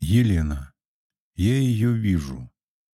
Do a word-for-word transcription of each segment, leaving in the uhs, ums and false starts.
Елена. Я ее вижу.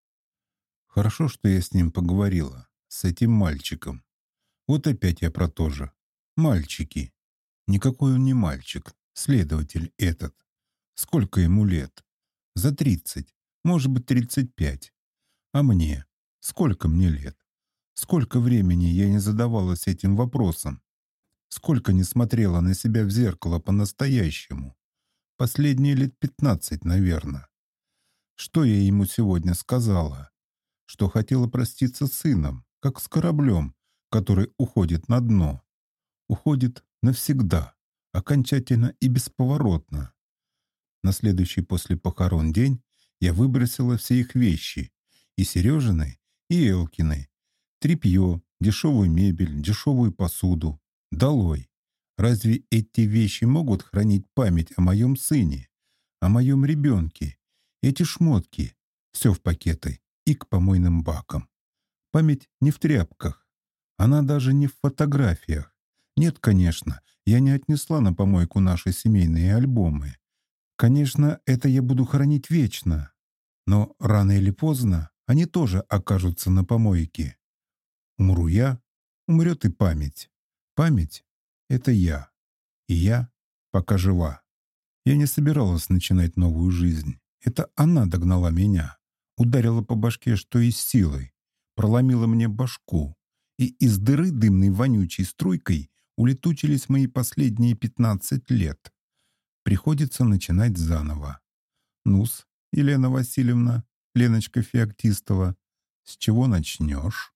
Хорошо, что я с ним поговорила, с этим мальчиком. Вот опять я про то же. Мальчики. Никакой он не мальчик, следователь этот. Сколько ему лет? За тридцать, может быть, тридцать пять. А мне? Сколько мне лет? Сколько времени я не задавалась этим вопросом? Сколько не смотрела на себя в зеркало по-настоящему? Последние лет пятнадцать, наверное. Что я ему сегодня сказала? Что хотела проститься с сыном, как с кораблем, который уходит на дно. Уходит навсегда, окончательно и бесповоротно. На следующий после похорон день я выбросила все их вещи, и Сережины, и Элкины, тряпье, дешевую мебель, дешевую посуду. Долой! Разве эти вещи могут хранить память о моем сыне, о моем ребенке? Эти шмотки, все в пакеты и к помойным бакам. Память не в тряпках, она даже не в фотографиях. Нет, конечно, я не отнесла на помойку наши семейные альбомы. Конечно, это я буду хранить вечно, но рано или поздно они тоже окажутся на помойке. Умру я, умрет и память. Память — это я, и я пока жива. Я не собиралась начинать новую жизнь. Это она догнала меня, ударила по башке, что из силы, проломила мне башку, и из дыры дымной вонючей струйкой улетучились мои последние пятнадцать лет. Приходится начинать заново. Ну-с, Елена Васильевна, Леночка Феоктистова, с чего начнешь?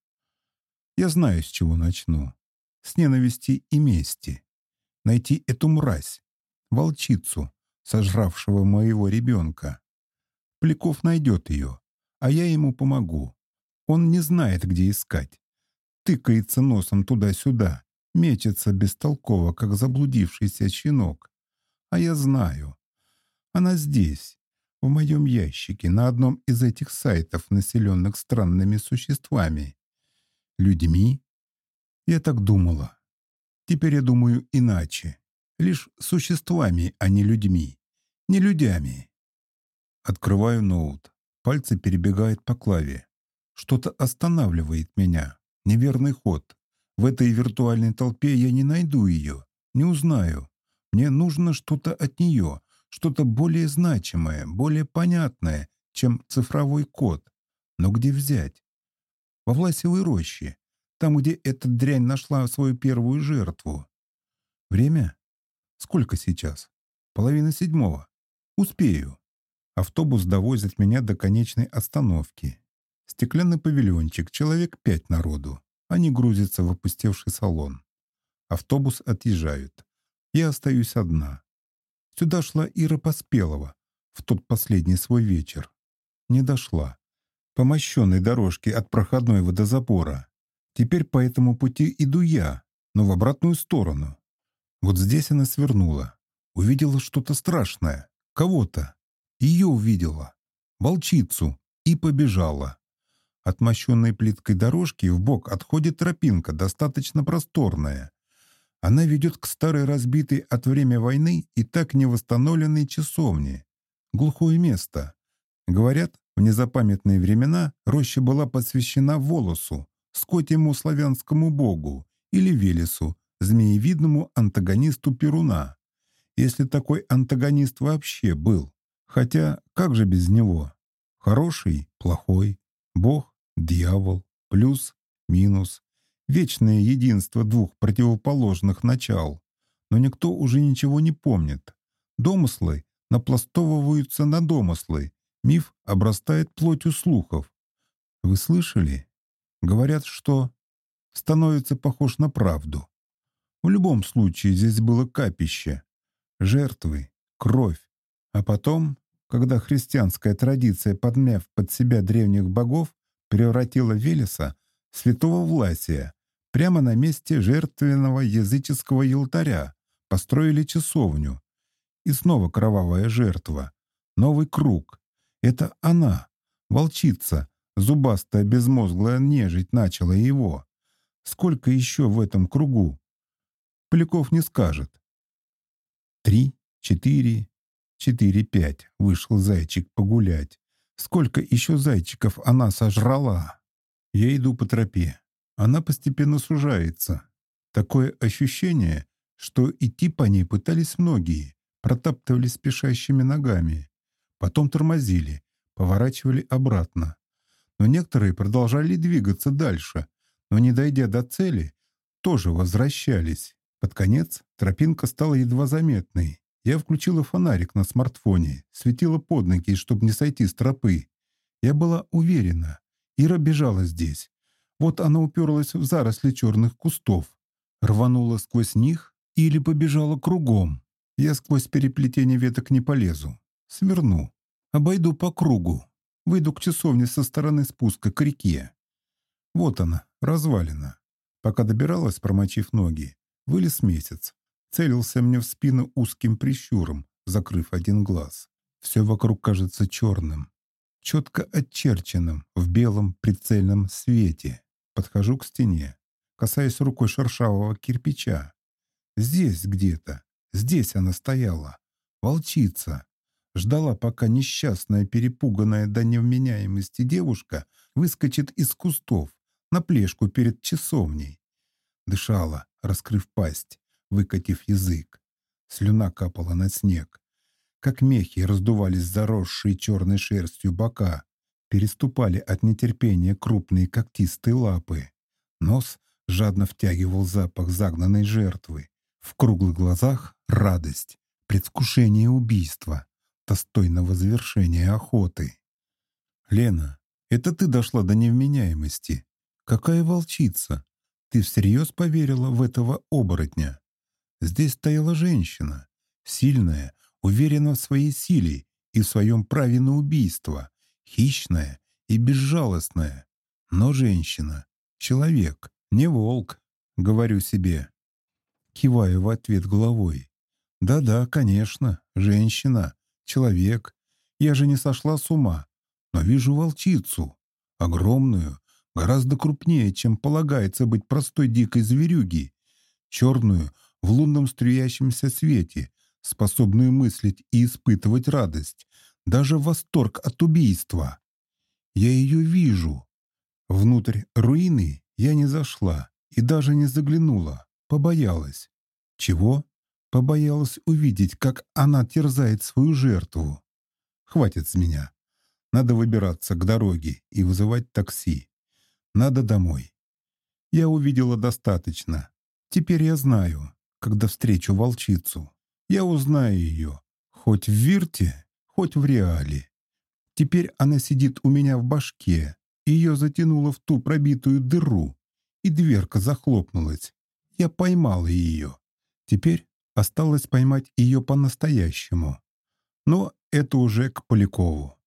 Я знаю, с чего начну. С ненависти и мести. Найти эту мразь, волчицу, сожравшего моего ребенка. Поляков найдет ее, а я ему помогу. Он не знает, где искать. Тыкается носом туда-сюда, мечется бестолково, как заблудившийся щенок. А я знаю. Она здесь, в моем ящике, на одном из этих сайтов, населенных странными существами. Людьми? Я так думала. Теперь я думаю иначе. Лишь существами, а не людьми. Не людьми. Открываю ноут. Пальцы перебегают по клаве. Что-то останавливает меня. Неверный ход. В этой виртуальной толпе я не найду ее. Не узнаю. Мне нужно что-то от нее. Что-то более значимое, более понятное, чем цифровой код. Но где взять? Во Власевой роще. Там, где эта дрянь нашла свою первую жертву. Время? Сколько сейчас? Половина седьмого. Успею. Автобус довозит меня до конечной остановки. Стеклянный павильончик, человек пять народу. Они грузятся в опустевший салон. Автобус отъезжает. Я остаюсь одна. Сюда шла Ира Поспелова в тот последний свой вечер. Не дошла. По мощенной дорожке от проходной водозабора. Теперь по этому пути иду я, но в обратную сторону. Вот здесь она свернула. Увидела что-то страшное. Кого-то. Ее увидела. Волчицу. И побежала. От мощенной плиткой дорожки вбок отходит тропинка, достаточно просторная. Она ведет к старой разбитой от время войны и так не восстановленной часовне. Глухое место. Говорят, в незапамятные времена роща была посвящена Волосу, скотьему славянскому богу, или Велесу, змеевидному антагонисту Перуна. Если такой антагонист вообще был. Хотя, как же без него? Хороший, плохой, бог, дьявол, плюс, минус. Вечное единство двух противоположных начал. Но никто уже ничего не помнит. Домыслы напластовываются на домыслы. Миф обрастает плотью слухов. Вы слышали? Говорят, что становится похож на правду. В любом случае здесь было капище. Жертвы, кровь. А потом, когда христианская традиция, подмяв под себя древних богов, превратила Велеса в святого Власия, прямо на месте жертвенного языческого алтаря построили часовню. И снова кровавая жертва. Новый круг. Это она, волчица, зубастая безмозглая нежить, начала его. Сколько еще в этом кругу? Поляков не скажет. Три, четыре, Четыре-пять. Вышел зайчик погулять. Сколько еще зайчиков она сожрала? Я иду по тропе. Она постепенно сужается. Такое ощущение, что идти по ней пытались многие, протаптывали спешащими ногами. Потом тормозили, поворачивали обратно. Но некоторые продолжали двигаться дальше, но, не дойдя до цели, тоже возвращались. Под конец тропинка стала едва заметной. Я включила фонарик на смартфоне, светила под ноги, чтобы не сойти с тропы. Я была уверена. Ира бежала здесь. Вот она уперлась в заросли черных кустов, рванула сквозь них или побежала кругом. Я сквозь переплетение веток не полезу. Сверну. Обойду по кругу. Выйду к часовне со стороны спуска к реке. Вот она, развалина. Пока добиралась, промочив ноги, вылез месяц. Целился мне в спину узким прищуром, закрыв один глаз. Все вокруг кажется черным, четко очерченным в белом прицельном свете. Подхожу к стене, касаюсь рукой шершавого кирпича. Здесь где-то, здесь она стояла. Волчица. Ждала, пока несчастная, перепуганная до невменяемости девушка выскочит из кустов на плешку перед часовней. Дышала, раскрыв пасть, выкатив язык. Слюна капала на снег. Как мехи раздувались заросшие черной шерстью бока, переступали от нетерпения крупные когтистые лапы. Нос жадно втягивал запах загнанной жертвы. В круглых глазах радость, предвкушение убийства, достойного завершения охоты. «Лена, это ты дошла до невменяемости? Какая волчица? Ты всерьез поверила в этого оборотня?» Здесь стояла женщина, сильная, уверена в своей силе и в своем праве на убийство, хищная и безжалостная. Но женщина, человек, не волк, говорю себе. Киваю в ответ головой. Да-да, конечно, женщина, человек. Я же не сошла с ума, но вижу волчицу, огромную, гораздо крупнее, чем полагается быть простой дикой зверюги, черную, в лунном струящемся свете, способную мыслить и испытывать радость, даже восторг от убийства. Я ее вижу. Внутрь руины я не зашла и даже не заглянула, побоялась. Чего? Побоялась увидеть, как она терзает свою жертву. Хватит с меня. Надо выбираться к дороге и вызывать такси. Надо домой. Я увидела достаточно. Теперь я знаю, когда встречу волчицу. Я узнаю ее, хоть в Вирте, хоть в реале. Теперь она сидит у меня в башке. Ее затянуло в ту пробитую дыру, и дверка захлопнулась. Я поймала ее. Теперь осталось поймать ее по-настоящему. Но это уже к Полякову.